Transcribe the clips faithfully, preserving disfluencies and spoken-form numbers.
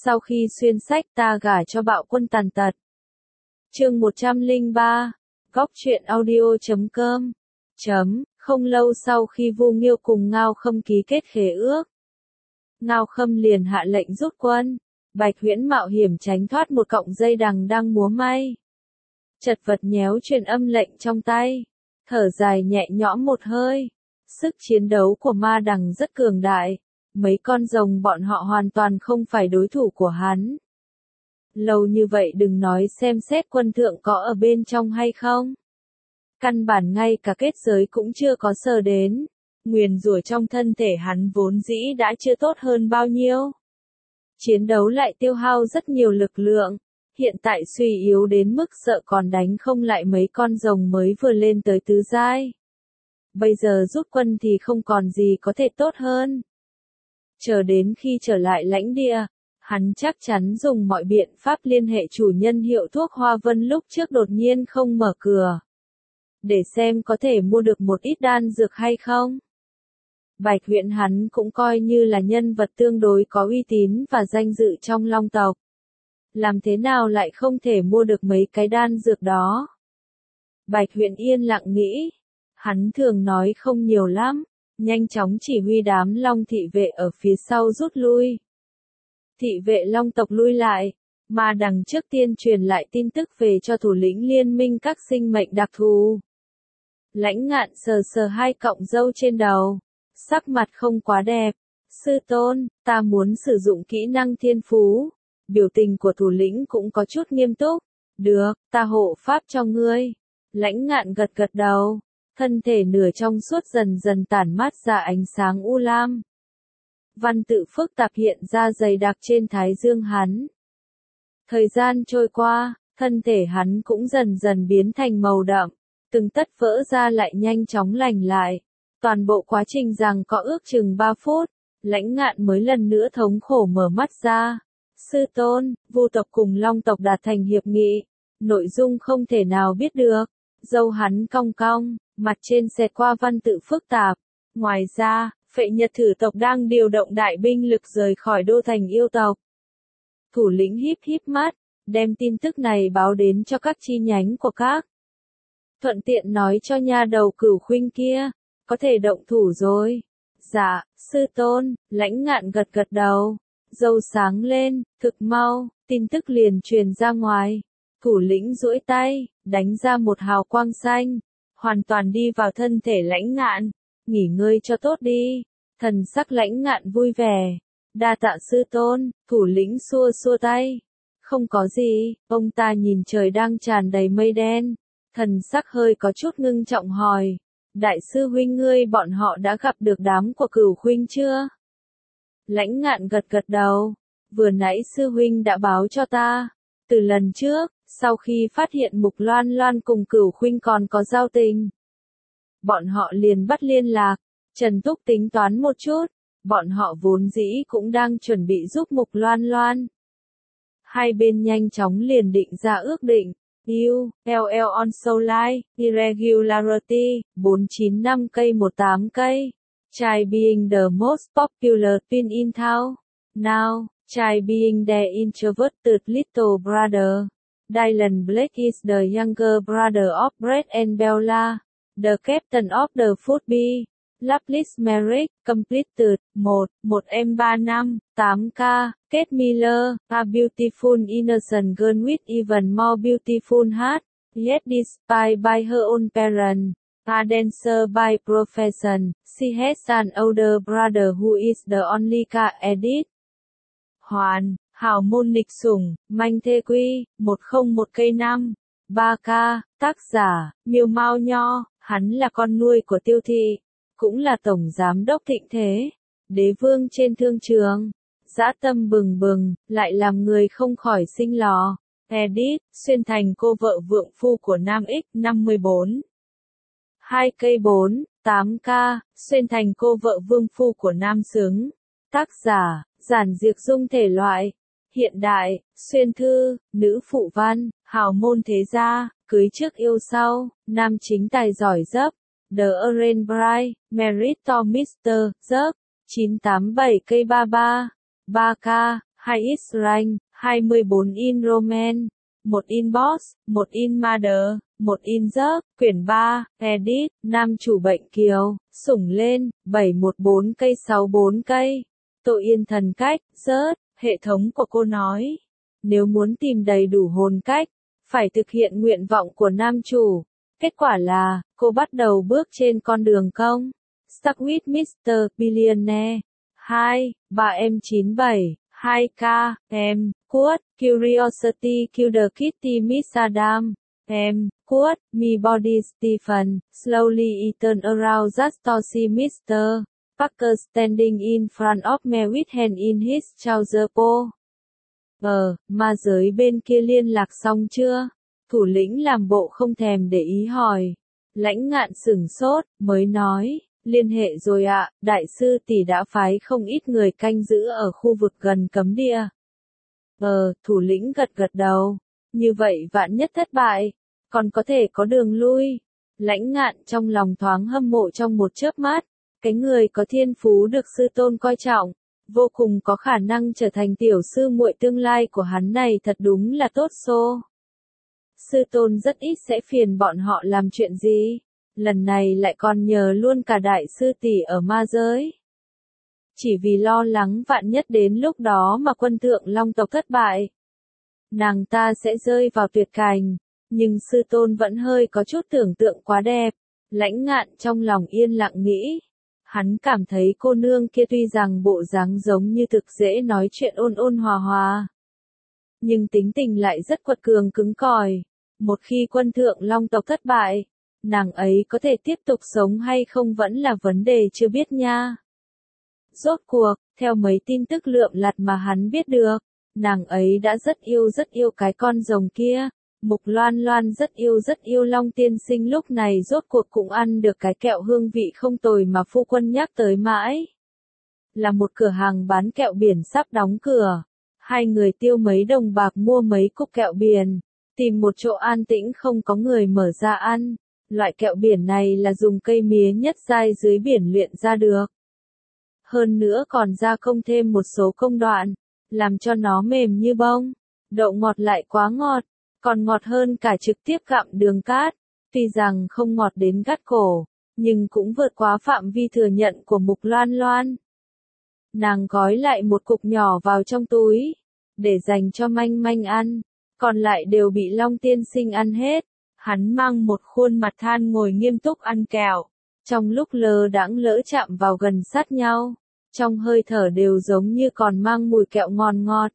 Sau khi xuyên sách ta gả cho bạo quân tàn tật. Chương một trăm lẻ ba, góc truyện audio chấm com. Chấm, không lâu sau khi Vu Nghiêu cùng Ngao Khâm ký kết khế ước, Ngao Khâm liền hạ lệnh rút quân. Bạch Huyễn mạo hiểm tránh thoát một cọng dây đằng đang múa may. Chật vật nhéo truyền âm lệnh trong tay, thở dài nhẹ nhõm một hơi. Sức chiến đấu của ma đằng rất cường đại, mấy con rồng bọn họ hoàn toàn không phải đối thủ của hắn. Lâu như vậy đừng nói xem xét quân thượng có ở bên trong hay không. Căn bản ngay cả kết giới cũng chưa có sờ đến. Nguyền rủa trong thân thể hắn vốn dĩ đã chưa tốt hơn bao nhiêu. Chiến đấu lại tiêu hao rất nhiều lực lượng, hiện tại suy yếu đến mức sợ còn đánh không lại mấy con rồng mới vừa lên tới tứ giai. Bây giờ rút quân thì không còn gì có thể tốt hơn. Chờ đến khi trở lại lãnh địa, hắn chắc chắn dùng mọi biện pháp liên hệ chủ nhân hiệu thuốc Hoa Vân lúc trước đột nhiên không mở cửa. Để xem có thể mua được một ít đan dược hay không. Bạch Huyễn hắn cũng coi như là nhân vật tương đối có uy tín và danh dự trong Long tộc. Làm thế nào lại không thể mua được mấy cái đan dược đó? Bạch Huyễn yên lặng nghĩ. Hắn thường nói không nhiều lắm, nhanh chóng chỉ huy đám Long thị vệ ở phía sau rút lui. Thị vệ Long tộc lui lại, mà đằng trước tiên truyền lại tin tức về cho thủ lĩnh liên minh các sinh mệnh đặc thù. Lãnh Ngạn sờ sờ hai cọng râu trên đầu, sắc mặt không quá đẹp. Sư tôn, ta muốn sử dụng kỹ năng thiên phú. Biểu tình của thủ lĩnh cũng có chút nghiêm túc. Được, ta hộ pháp cho ngươi. Lãnh Ngạn gật gật đầu. Thân thể nửa trong suốt dần dần tản mát ra ánh sáng u lam. Văn tự phức tạp hiện ra dày đặc trên thái dương hắn. Thời gian trôi qua, thân thể hắn cũng dần dần biến thành màu đậm. Từng tất vỡ ra lại nhanh chóng lành lại. Toàn bộ quá trình rằng có ước chừng ba phút, Lãnh Ngạn mới lần nữa thống khổ mở mắt ra. Sư tôn, Vu tộc cùng Long tộc đạt thành hiệp nghị. Nội dung không thể nào biết được. Dâu hắn cong cong, mặt trên xẹt qua văn tự phức tạp. Ngoài ra, Phệ Nhật Thử tộc đang điều động đại binh lực rời khỏi đô thành yêu tộc. Thủ lĩnh híp híp mắt, đem tin tức này báo đến cho các chi nhánh của các. Thuận tiện nói cho nha đầu Cửu Khuynh kia, có thể động thủ rồi. Dạ, sư tôn, Lãnh Ngạn gật gật đầu. Dâu sáng lên, thực mau, tin tức liền truyền ra ngoài. Thủ lĩnh duỗi tay, đánh ra một hào quang xanh, hoàn toàn đi vào thân thể Lãnh Ngạn. Nghỉ ngơi cho tốt đi. Thần sắc Lãnh Ngạn vui vẻ. Đa tạ sư tôn, thủ lĩnh xua xua tay. Không có gì, ông ta nhìn trời đang tràn đầy mây đen. Thần sắc hơi có chút ngưng trọng hỏi. Đại sư huynh ngươi bọn họ đã gặp được đám của Cửu Khuynh chưa? Lãnh Ngạn gật gật đầu. Vừa nãy sư huynh đã báo cho ta. Từ lần trước, sau khi phát hiện Mục Loan Loan cùng Cửu Khuynh còn có giao tình, bọn họ liền bắt liên lạc. Trần Túc tính toán một chút, bọn họ vốn dĩ cũng đang chuẩn bị giúp Mục Loan Loan. Hai bên nhanh chóng liền định ra ước định. U, L L on Soulline, Irregularity, bốn chín năm cây một tám cây. Try being the most popular twin in town. Now, try being the introverted little brother. Dylan Blake is the younger brother of Brett and Bella, the captain of the Football. Loveless Merrick, completed, một, một em ba năm, tám K, Kate Miller, a beautiful innocent girl with even more beautiful heart, yet despised by her own parents, a dancer by profession, she has an older brother who is the only K edit. Hoàn, hào môn nghịch sủng, manh thê quy, một không một cây năm, ba K, tác giả, Miêu Mao Nho, hắn là con nuôi của Tiêu Thị. Cũng là tổng giám đốc Thịnh Thế, đế vương trên thương trường, dã tâm bừng bừng, lại làm người không khỏi sinh lò. Edit, xuyên thành cô vợ vượng phu của Nam X năm mươi bốn. hai cây bốn, tám K, xuyên thành cô vợ vương phu của Nam Xứng. Tác giả, giản diệt dung thể loại. Hiện đại, xuyên thư, nữ phụ văn, hào môn thế gia, cưới trước yêu sau, nam chính tài giỏi dấp. The Orange Bright, Merit to mister, Dấp, chín tám bảy cây ba ba, ba K, hai x rank, hai mươi bốn in romance, một in boss, một in mother, một in giấc, quyển ba, edit, nam chủ bệnh kiều, sủng lên, bảy một bốn cây sáu bốn cây. Tội yên thần cách, rớt, hệ thống của cô nói. Nếu muốn tìm đầy đủ hồn cách, phải thực hiện nguyện vọng của nam chủ. Kết quả là, cô bắt đầu bước trên con đường công. Stuck with mít-tơ Billionaire. hai, ba em chín bảy, hai k, em, Quote, Curiosity Killer Kitty Miss Adam. Em, Quote, Me Body Stephen, Slowly Eaten Around That Story mister Parker standing in front of me with hand in his trouser po. Ờ, ma giới bên kia liên lạc xong chưa? Thủ lĩnh làm bộ không thèm để ý hỏi. Lãnh Ngạn sửng sốt, mới nói, liên hệ rồi ạ, đại sư tỷ đã phái không ít người canh giữ ở khu vực gần cấm địa. Ờ, thủ lĩnh gật gật đầu. Như vậy vạn nhất thất bại, còn có thể có đường lui. Lãnh Ngạn trong lòng thoáng hâm mộ trong một chớp mắt. Cái người có thiên phú được sư tôn coi trọng, vô cùng có khả năng trở thành tiểu sư muội tương lai của hắn này thật đúng là tốt xô. Sư tôn rất ít sẽ phiền bọn họ làm chuyện gì, lần này lại còn nhờ luôn cả đại sư tỷ ở ma giới. Chỉ vì lo lắng vạn nhất đến lúc đó mà quân thượng long tộc thất bại, nàng ta sẽ rơi vào tuyệt cảnh, nhưng sư tôn vẫn hơi có chút tưởng tượng quá đẹp. Lãnh Ngạn trong lòng yên lặng nghĩ. Hắn cảm thấy cô nương kia tuy rằng bộ dáng giống như thực dễ nói chuyện ôn ôn hòa hòa, nhưng tính tình lại rất quật cường cứng cỏi. Một khi quân thượng long tộc thất bại, nàng ấy có thể tiếp tục sống hay không vẫn là vấn đề chưa biết nha. Rốt cuộc, theo mấy tin tức lượm lặt mà hắn biết được, nàng ấy đã rất yêu rất yêu cái con rồng kia. Mục Loan Loan rất yêu rất yêu Long tiên sinh lúc này rốt cuộc cũng ăn được cái kẹo hương vị không tồi mà phu quân nhắc tới mãi. Là một cửa hàng bán kẹo biển sắp đóng cửa. Hai người tiêu mấy đồng bạc mua mấy cục kẹo biển, tìm một chỗ an tĩnh không có người mở ra ăn. Loại kẹo biển này là dùng cây mía nhất giai dưới biển luyện ra được. Hơn nữa còn gia công thêm một số công đoạn, làm cho nó mềm như bông. Độ ngọt lại quá ngọt. Còn ngọt hơn cả trực tiếp gặm đường cát, tuy rằng không ngọt đến gắt cổ, nhưng cũng vượt quá phạm vi thừa nhận của Mục Loan Loan. Nàng gói lại một cục nhỏ vào trong túi, để dành cho Manh Manh ăn, còn lại đều bị Long tiên sinh ăn hết. Hắn mang một khuôn mặt than ngồi nghiêm túc ăn kẹo, trong lúc lơ đãng lỡ chạm vào gần sát nhau, trong hơi thở đều giống như còn mang mùi kẹo ngon ngọt.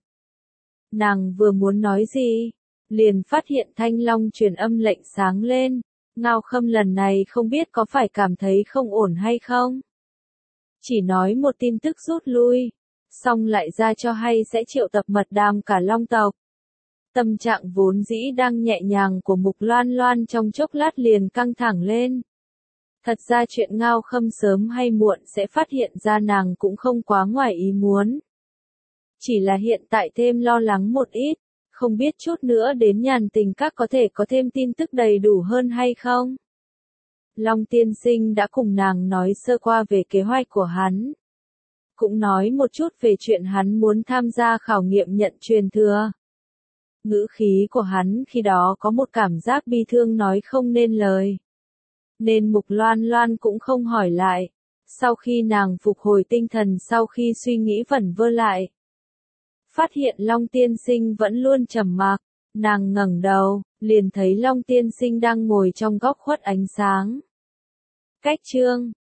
Nàng vừa muốn nói gì, liền phát hiện Thanh Long truyền âm lệnh sáng lên. Ngao Khâm lần này không biết có phải cảm thấy không ổn hay không. Chỉ nói một tin tức rút lui, xong lại ra cho hay sẽ triệu tập mật đàm cả Long tộc. Tâm trạng vốn dĩ đang nhẹ nhàng của Mục Loan Loan trong chốc lát liền căng thẳng lên. Thật ra chuyện Ngao Khâm sớm hay muộn sẽ phát hiện ra nàng cũng không quá ngoài ý muốn. Chỉ là hiện tại thêm lo lắng một ít. Không biết chút nữa đến Nhàn Tình Các có thể có thêm tin tức đầy đủ hơn hay không? Long tiên sinh đã cùng nàng nói sơ qua về kế hoạch của hắn. Cũng nói một chút về chuyện hắn muốn tham gia khảo nghiệm nhận truyền thừa. Ngữ khí của hắn khi đó có một cảm giác bi thương nói không nên lời. Nên Mục Loan Loan cũng không hỏi lại. Sau khi nàng phục hồi tinh thần sau khi suy nghĩ vẩn vơ lại, phát hiện Long tiên sinh vẫn luôn trầm mặc, nàng ngẩng đầu, liền thấy Long tiên sinh đang ngồi trong góc khuất ánh sáng. Cách chương